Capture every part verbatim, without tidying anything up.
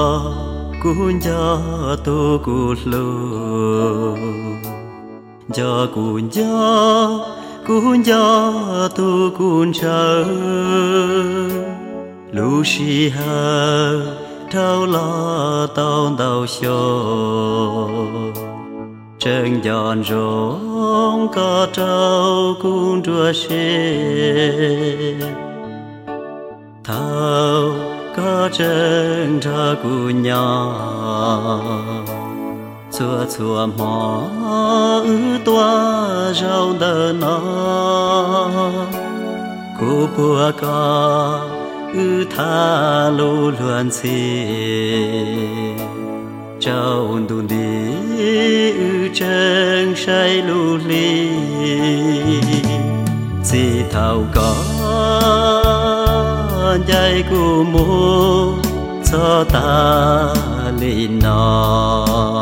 kun ja tu ku lo ja kun ja kun ja tu kun cha lu shi ha thao la tao tao xio chân giòn rong ca trao kun đua xe thao ca chân ra kun nhà xua xua mò ư toa rau đờ nó cô bùa ca ư tha lô luan xì trao đun đi ư chân say lù li xì thao có dây cu mô cho ta lì nọ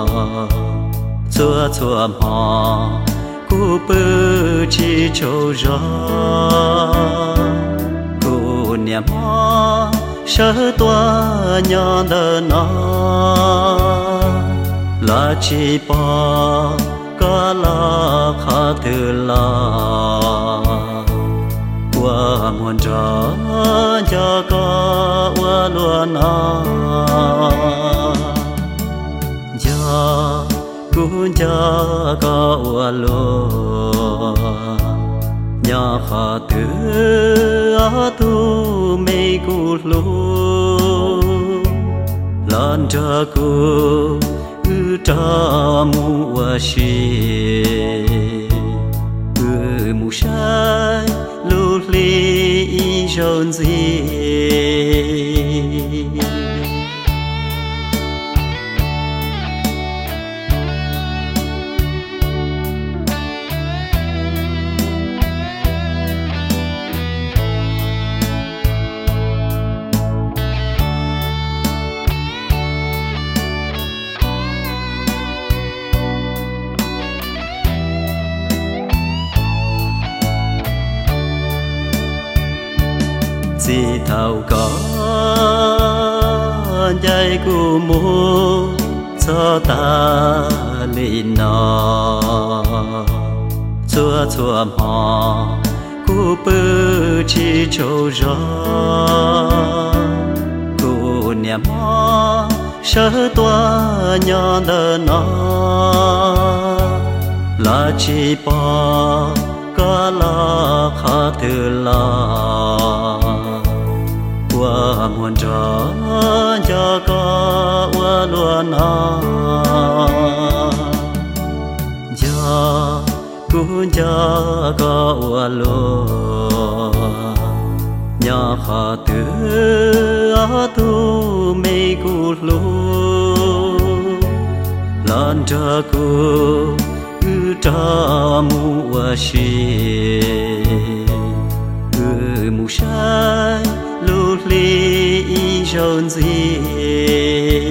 xua xua mò cu bư chi châu gió cu niệm mò sơ toa nhon đờ nó là chi bỏ có là khá thư là qua muôn trò cho có qua luôn nó cho cũng cho có qua luôn nhà khá thư ở tu mê cụ luôn lần cho cụ ư cho mua xì ư mu sai lù li rộn gì chỉ thao có dây cu mô cho ta lì nọ chua chua mò cu bư chi châu gió cu niệm mò sơ toa nhon đờ nó là chi bỏ có là khá thư là qua muôn trò cho có qua luôn nó cho cũng cho có qua luôn nhà khá tư ở tu mê cụ luôn lần cho cụ ư cho mua xì ư mu sai lù li rộn gì